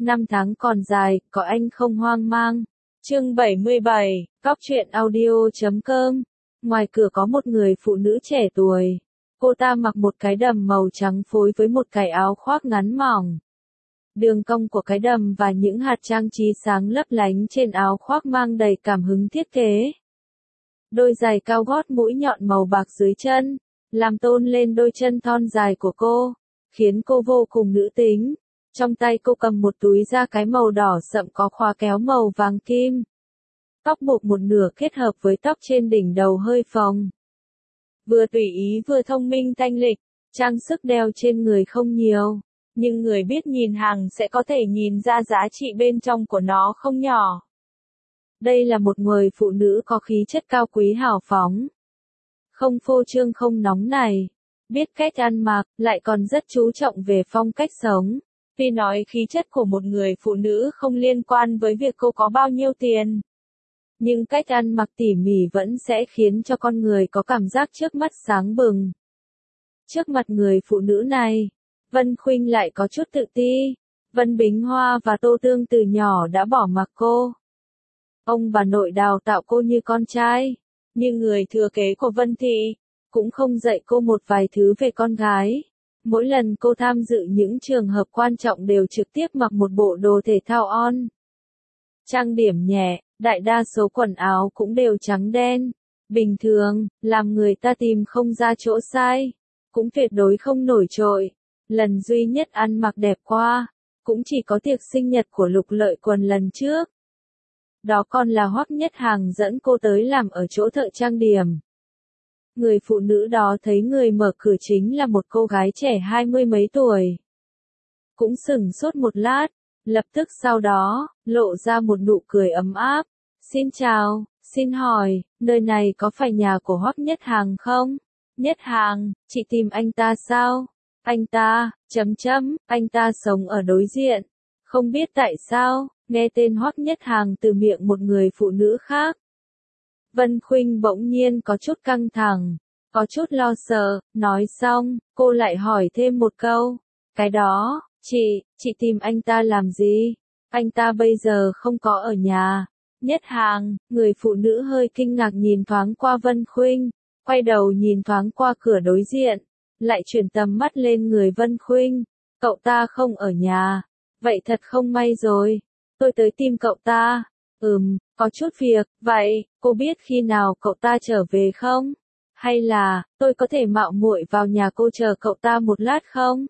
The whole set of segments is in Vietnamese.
Năm tháng còn dài, có anh không hoang mang. Chương 77, Cóc truyện audio.com. Ngoài cửa có một người phụ nữ trẻ tuổi. Cô ta mặc một cái đầm màu trắng phối với một cái áo khoác ngắn mỏng. Đường cong của cái đầm và những hạt trang trí sáng lấp lánh trên áo khoác mang đầy cảm hứng thiết kế. Đôi giày cao gót mũi nhọn màu bạc dưới chân, làm tôn lên đôi chân thon dài của cô, khiến cô vô cùng nữ tính. Trong tay cô cầm một túi da cái màu đỏ sậm có khóa kéo màu vàng kim. Tóc buộc một nửa kết hợp với tóc trên đỉnh đầu hơi phồng. Vừa tùy ý vừa thông minh thanh lịch, trang sức đeo trên người không nhiều, nhưng người biết nhìn hàng sẽ có thể nhìn ra giá trị bên trong của nó không nhỏ. Đây là một người phụ nữ có khí chất cao quý hào phóng. Không phô trương không nóng nảy, biết cách ăn mặc, lại còn rất chú trọng về phong cách sống. Tuy nói khí chất của một người phụ nữ không liên quan với việc cô có bao nhiêu tiền, nhưng cách ăn mặc tỉ mỉ vẫn sẽ khiến cho con người có cảm giác trước mắt sáng bừng. Trước mặt người phụ nữ này, Vân Khuynh lại có chút tự ti. Vân Bính Hoa và Tô Tương từ nhỏ đã bỏ mặc cô. Ông bà nội đào tạo cô như con trai, như người thừa kế của Vân Thị, cũng không dạy cô một vài thứ về con gái. Mỗi lần cô tham dự những trường hợp quan trọng đều trực tiếp mặc một bộ đồ thể thao on. Trang điểm nhẹ, đại đa số quần áo cũng đều trắng đen. Bình thường, làm người ta tìm không ra chỗ sai, cũng tuyệt đối không nổi trội. Lần duy nhất ăn mặc đẹp qua, cũng chỉ có tiệc sinh nhật của Lục Lợi Quần lần trước. Đó còn là Hoắc Nhất Hàng dẫn cô tới làm ở chỗ thợ trang điểm. Người phụ nữ đó thấy người mở cửa chính là một cô gái trẻ 20 mấy tuổi. Cũng sửng sốt một lát, lập tức sau đó, lộ ra một nụ cười ấm áp. Xin chào, xin hỏi, nơi này có phải nhà của Hoắc Nhất Hàng không? Nhất Hàng, chị tìm anh ta sao? Anh ta, anh ta sống ở đối diện. Không biết tại sao, nghe tên Hoắc Nhất Hàng từ miệng một người phụ nữ khác. Vân Khuynh bỗng nhiên có chút căng thẳng, có chút lo sợ, nói xong, cô lại hỏi thêm một câu. Cái đó, chị tìm anh ta làm gì? Anh ta bây giờ không có ở nhà. Nhất Hàng, người phụ nữ hơi kinh ngạc nhìn thoáng qua Vân Khuynh, quay đầu nhìn thoáng qua cửa đối diện, lại chuyển tầm mắt lên người Vân Khuynh. Cậu ta không ở nhà. Vậy thật không may rồi. Tôi tới tìm cậu ta. Có chút việc, vậy, cô biết khi nào cậu ta trở về không? Hay là, tôi có thể mạo muội vào nhà cô chờ cậu ta một lát không?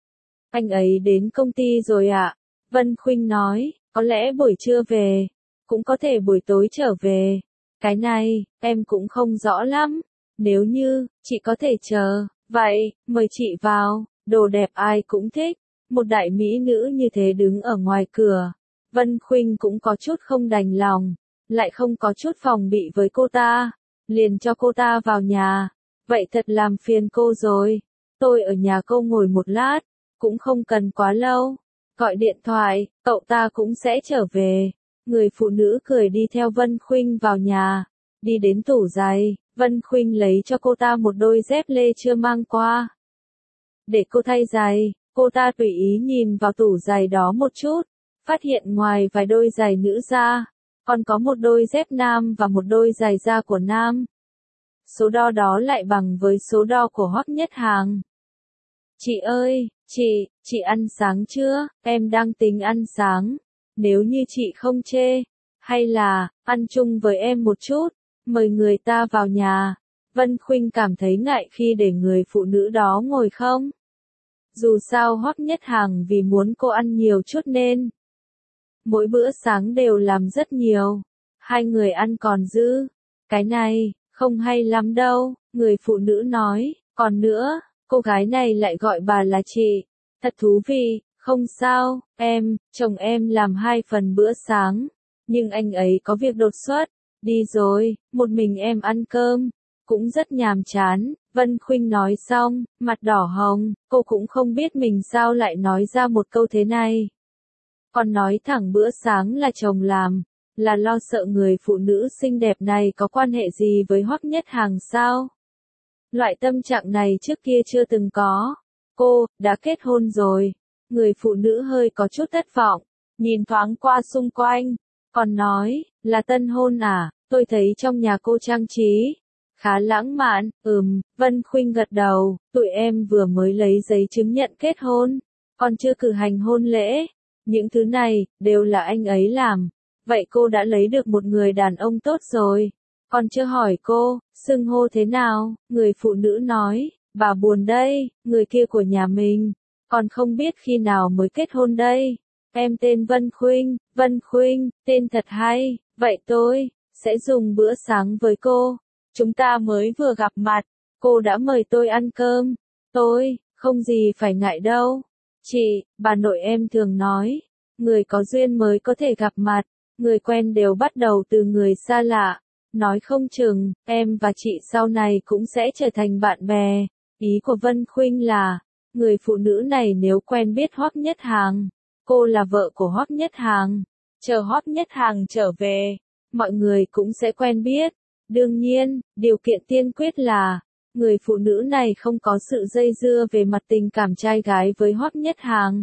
Anh ấy đến công ty rồi ạ. Vân Khuynh nói, có lẽ buổi trưa về, cũng có thể buổi tối trở về. Cái này, em cũng không rõ lắm. Nếu như, chị có thể chờ, vậy, mời chị vào, đồ đẹp ai cũng thích. Một đại mỹ nữ như thế đứng ở ngoài cửa. Vân Khuynh cũng có chút không đành lòng, lại không có chút phòng bị với cô ta, liền cho cô ta vào nhà. Vậy thật làm phiền cô rồi. Tôi ở nhà cô ngồi một lát, cũng không cần quá lâu. Gọi điện thoại, cậu ta cũng sẽ trở về. Người phụ nữ cười đi theo Vân Khuynh vào nhà, đi đến tủ giày, Vân Khuynh lấy cho cô ta một đôi dép lê chưa mang qua. Để cô thay giày, cô ta tùy ý nhìn vào tủ giày đó một chút, phát hiện ngoài vài đôi giày nữ ra, còn có một đôi dép nam và một đôi giày da của nam. Số đo đó lại bằng với số đo của Hoắc Nhất Hàng. Chị ơi, chị ăn sáng chưa? Em đang tính ăn sáng. Nếu như chị không chê, hay là, ăn chung với em một chút, mời người ta vào nhà. Vân Khuynh cảm thấy ngại khi để người phụ nữ đó ngồi không. Dù sao Hoắc Nhất Hàng vì muốn cô ăn nhiều chút nên mỗi bữa sáng đều làm rất nhiều. Hai người ăn còn dư. Cái này, không hay lắm đâu, người phụ nữ nói. Còn nữa, cô gái này lại gọi bà là chị. Thật thú vị, không sao, chồng em làm 2 phần bữa sáng. Nhưng anh ấy có việc đột xuất, đi rồi, một mình em ăn cơm. Cũng rất nhàm chán. Vân Khuynh nói xong, mặt đỏ hồng, cô cũng không biết mình sao lại nói ra một câu thế này. Còn nói thẳng bữa sáng là chồng làm, là lo sợ người phụ nữ xinh đẹp này có quan hệ gì với Hoắc Nhất Hàng sao? Loại tâm trạng này trước kia chưa từng có. Cô, đã kết hôn rồi. Người phụ nữ hơi có chút thất vọng. nhìn thoáng qua xung quanh, còn nói, là tân hôn à, tôi thấy trong nhà cô trang trí khá lãng mạn. Vân Khuynh gật đầu, tụi em vừa mới lấy giấy chứng nhận kết hôn, còn chưa cử hành hôn lễ. Những thứ này, đều là anh ấy làm. Vậy cô đã lấy được một người đàn ông tốt rồi. Còn chưa hỏi cô, xưng hô thế nào? Người phụ nữ nói, bà buồn đây, người kia của nhà mình. Còn không biết khi nào mới kết hôn đây. Em tên Vân Khuynh, tên thật hay. Vậy tôi sẽ dùng bữa sáng với cô. Chúng ta mới vừa gặp mặt, cô đã mời tôi ăn cơm. Tôi, không gì phải ngại đâu. Chị, bà nội em thường nói, người có duyên mới có thể gặp mặt, người quen đều bắt đầu từ người xa lạ. Nói không chừng, em và chị sau này cũng sẽ trở thành bạn bè. Ý của Vân Khuynh là, người phụ nữ này nếu quen biết Hoắc Nhất Hàng, cô là vợ của Hoắc Nhất Hàng, chờ Hoắc Nhất Hàng trở về, mọi người cũng sẽ quen biết. Đương nhiên, điều kiện tiên quyết là, người phụ nữ này không có sự dây dưa về mặt tình cảm trai gái với Hoắc Nhất Hàng.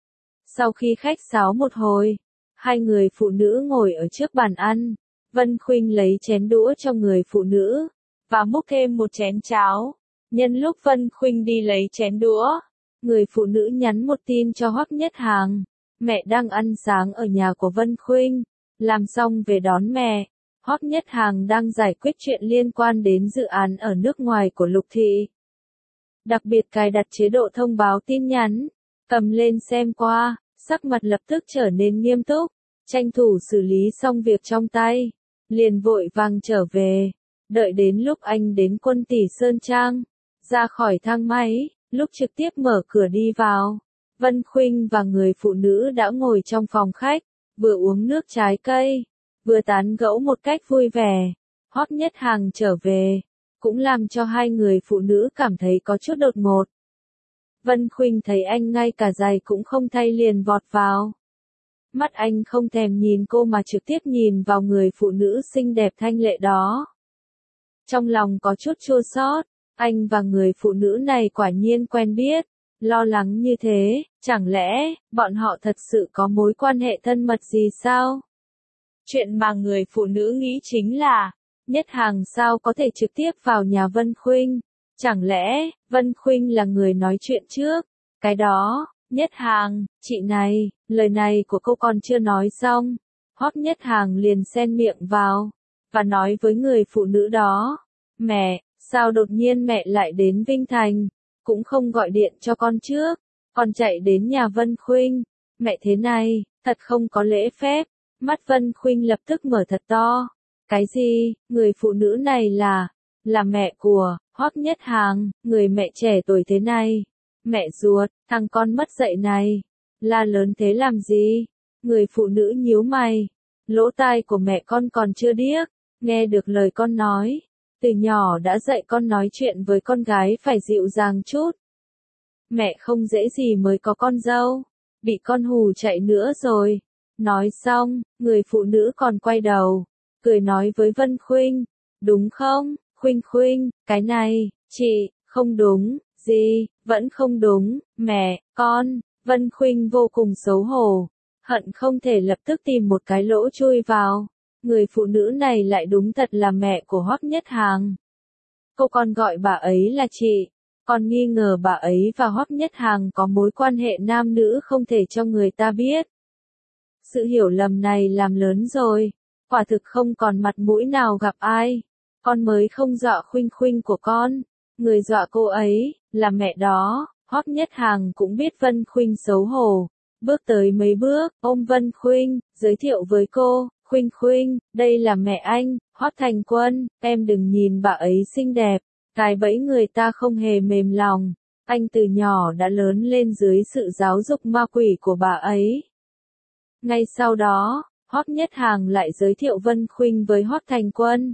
Sau khi khách sáo một hồi, hai người phụ nữ ngồi ở trước bàn ăn. Vân Khuynh lấy chén đũa cho người phụ nữ, và múc thêm một chén cháo. Nhân lúc Vân Khuynh đi lấy chén đũa, người phụ nữ nhắn một tin cho Hoắc Nhất Hàng. Mẹ đang ăn sáng ở nhà của Vân Khuynh, làm xong về đón mẹ. Hoắc Nhất Hàng đang giải quyết chuyện liên quan đến dự án ở nước ngoài của Lục Thị. Đặc biệt cài đặt chế độ thông báo tin nhắn, cầm lên xem qua, sắc mặt lập tức trở nên nghiêm túc, tranh thủ xử lý xong việc trong tay, liền vội vàng trở về. Đợi đến lúc anh đến Quân Tỷ Sơn Trang, ra khỏi thang máy, lúc trực tiếp mở cửa đi vào, Vân Khuynh và người phụ nữ đã ngồi trong phòng khách, vừa uống nước trái cây, vừa tán gẫu một cách vui vẻ. Hoắc Nhất Hàng trở về, cũng làm cho hai người phụ nữ cảm thấy có chút đột ngột. Vân Khuynh thấy anh ngay cả giày cũng không thay liền vọt vào. Mắt anh không thèm nhìn cô mà trực tiếp nhìn vào người phụ nữ xinh đẹp thanh lệ đó. Trong lòng có chút chua xót, anh và người phụ nữ này quả nhiên quen biết, lo lắng như thế, chẳng lẽ, bọn họ thật sự có mối quan hệ thân mật gì sao? Chuyện mà người phụ nữ nghĩ chính là, Nhất Hàng sao có thể trực tiếp vào nhà Vân Khuynh? Chẳng lẽ, Vân Khuynh là người nói chuyện trước? Cái đó, Nhất Hàng, chị này, lời này của cô còn chưa nói xong. Hoắc Nhất Hàng liền xen miệng vào, và nói với người phụ nữ đó. Mẹ, sao đột nhiên mẹ lại đến Vinh Thành? Cũng không gọi điện cho con trước, con chạy đến nhà Vân Khuynh. Mẹ thế này, thật không có lễ phép. Mắt Vân Khuynh lập tức mở thật to. Cái gì, người phụ nữ này là mẹ của Hoắc Nhất Hàng, người mẹ trẻ tuổi thế này. Mẹ ruột, thằng con mất dạy này, la lớn thế làm gì? Người phụ nữ nhíu mày, lỗ tai của mẹ con còn chưa điếc, nghe được lời con nói. Từ nhỏ đã dạy con nói chuyện với con gái phải dịu dàng chút. Mẹ không dễ gì mới có con dâu, bị con hù chạy nữa rồi. Nói xong, người phụ nữ còn quay đầu, cười nói với Vân Khuynh, đúng không, Khuynh, cái này, chị, không đúng, gì, vẫn không đúng, mẹ, con. Vân Khuynh vô cùng xấu hổ, hận không thể lập tức tìm một cái lỗ chui vào. Người phụ nữ này lại đúng thật là mẹ của Hoắc Nhất Hàng. Cô còn gọi bà ấy là chị, còn nghi ngờ bà ấy và Hoắc Nhất Hàng có mối quan hệ nam nữ không thể cho người ta biết. Sự hiểu lầm này làm lớn rồi, quả thực không còn mặt mũi nào gặp ai. Con mới không dọa Khuynh của con, người dọa cô ấy, là mẹ đó. Hoắc Nhất Hàng cũng biết Vân Khuynh xấu hổ, bước tới mấy bước, ôm Vân Khuynh, giới thiệu với cô, Khuynh, đây là mẹ anh, Hoắc Thành Quân, em đừng nhìn bà ấy xinh đẹp, cái bẫy người ta không hề mềm lòng, anh từ nhỏ đã lớn lên dưới sự giáo dục ma quỷ của bà ấy. Ngay sau đó, Hoắc Nhất Hàng lại giới thiệu Vân Khuynh với Hoắc Thành Quân.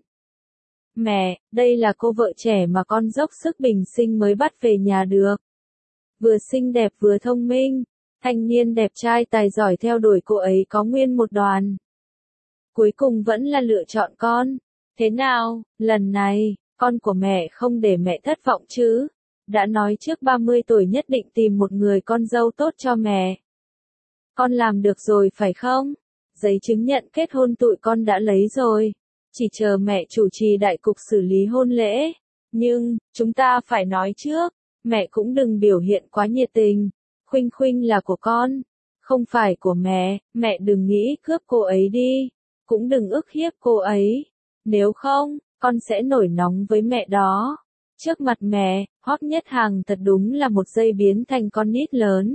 Mẹ, đây là cô vợ trẻ mà con dốc sức bình sinh mới bắt về nhà được. Vừa xinh đẹp vừa thông minh, thanh niên đẹp trai tài giỏi theo đuổi cô ấy có nguyên một đoàn. Cuối cùng vẫn là lựa chọn con. Thế nào, lần này, con của mẹ không để mẹ thất vọng chứ? Đã nói trước 30 tuổi nhất định tìm một người con dâu tốt cho mẹ. Con làm được rồi phải không? Giấy chứng nhận kết hôn tụi con đã lấy rồi. Chỉ chờ mẹ chủ trì đại cục xử lý hôn lễ. Nhưng, chúng ta phải nói trước, mẹ cũng đừng biểu hiện quá nhiệt tình. Khuynh Khuynh là của con, không phải của mẹ đừng nghĩ cướp cô ấy đi. Cũng đừng ức hiếp cô ấy. Nếu không, con sẽ nổi nóng với mẹ đó. Trước mặt mẹ, Hoắc Nhất Hằng thật đúng là một giây biến thành con nít lớn.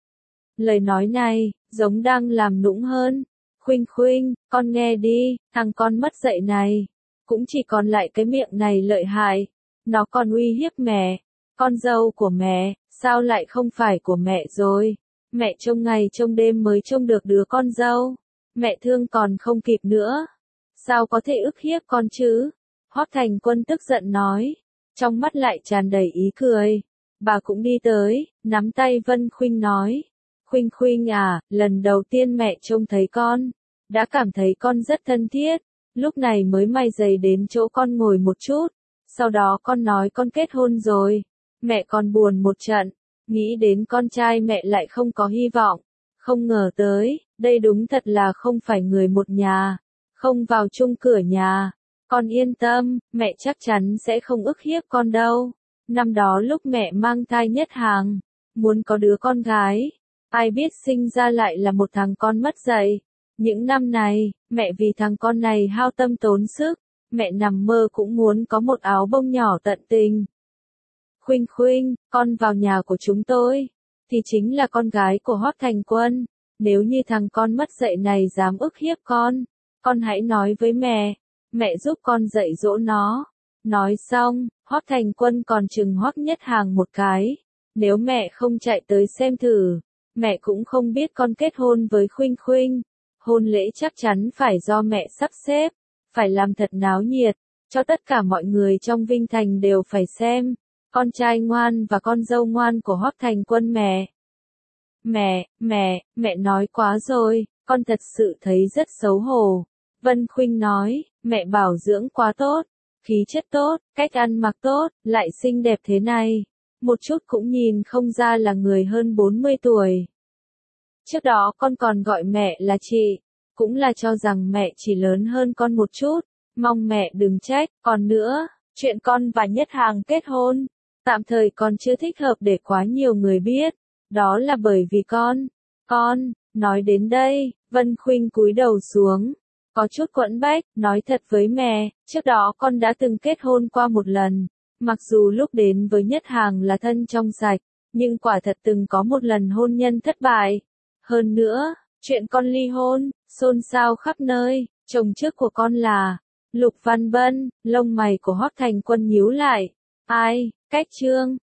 Lời nói này, giống đang làm nũng hơn. Khuynh Khuynh, con nghe đi, thằng con mất dạy này. Cũng chỉ còn lại cái miệng này lợi hại. Nó còn uy hiếp mẹ. Con dâu của mẹ, sao lại không phải của mẹ rồi? Mẹ trông ngày trông đêm mới trông được đứa con dâu. Mẹ thương còn không kịp nữa. Sao có thể ức hiếp con chứ? Hoắc Thành Quân tức giận nói. Trong mắt lại tràn đầy ý cười. Bà cũng đi tới, nắm tay Vân Khuynh nói. Khuynh Khuynh à, lần đầu tiên mẹ trông thấy con, đã cảm thấy con rất thân thiết, lúc này mới may giày đến chỗ con ngồi một chút, sau đó con nói con kết hôn rồi, mẹ còn buồn một trận, nghĩ đến con trai mẹ lại không có hy vọng, không ngờ tới, đây đúng thật là không phải người một nhà, không vào chung cửa nhà, con yên tâm, mẹ chắc chắn sẽ không ức hiếp con đâu, năm đó lúc mẹ mang thai Nhất Hằng, muốn có đứa con gái. Ai biết sinh ra lại là một thằng con mất dạy. Những năm này, mẹ vì thằng con này hao tâm tốn sức, mẹ nằm mơ cũng muốn có một áo bông nhỏ tận tình. Khuynh Khuynh, con vào nhà của chúng tôi, thì chính là con gái của Hoắc Thành Quân. Nếu như thằng con mất dạy này dám ức hiếp con hãy nói với mẹ giúp con dạy dỗ nó. Nói xong, Hoắc Thành Quân còn chừng Hoắc Nhất Hằng một cái. Nếu mẹ không chạy tới xem thử, mẹ cũng không biết con kết hôn với Khuynh Khuynh. Hôn lễ chắc chắn phải do mẹ sắp xếp, phải làm thật náo nhiệt, cho tất cả mọi người trong Vinh Thành đều phải xem. Con trai ngoan và con dâu ngoan của Hoắc Thành Quân mẹ. Mẹ nói quá rồi, con thật sự thấy rất xấu hổ. Vân Khuynh nói, mẹ bảo dưỡng quá tốt, khí chất tốt, cách ăn mặc tốt, lại xinh đẹp thế này. Một chút cũng nhìn không ra là người hơn 40 tuổi. Trước đó con còn gọi mẹ là chị, cũng là cho rằng mẹ chỉ lớn hơn con một chút, mong mẹ đừng trách. Còn nữa, chuyện con và Nhất Hằng kết hôn, tạm thời con chưa thích hợp để quá nhiều người biết, đó là bởi vì con, nói đến đây, Vân Khuynh cúi đầu xuống, có chút quẫn bách, nói thật với mẹ, trước đó con đã từng kết hôn qua một lần. Mặc dù lúc đến với Nhất Hằng là thân trong sạch, nhưng quả thật từng có một lần hôn nhân thất bại. Hơn nữa, chuyện con ly hôn, xôn xao khắp nơi, chồng trước của con là Lục Văn Bân, lông mày của Hoắc Thành Quân nhíu lại. Ai, cách Trương,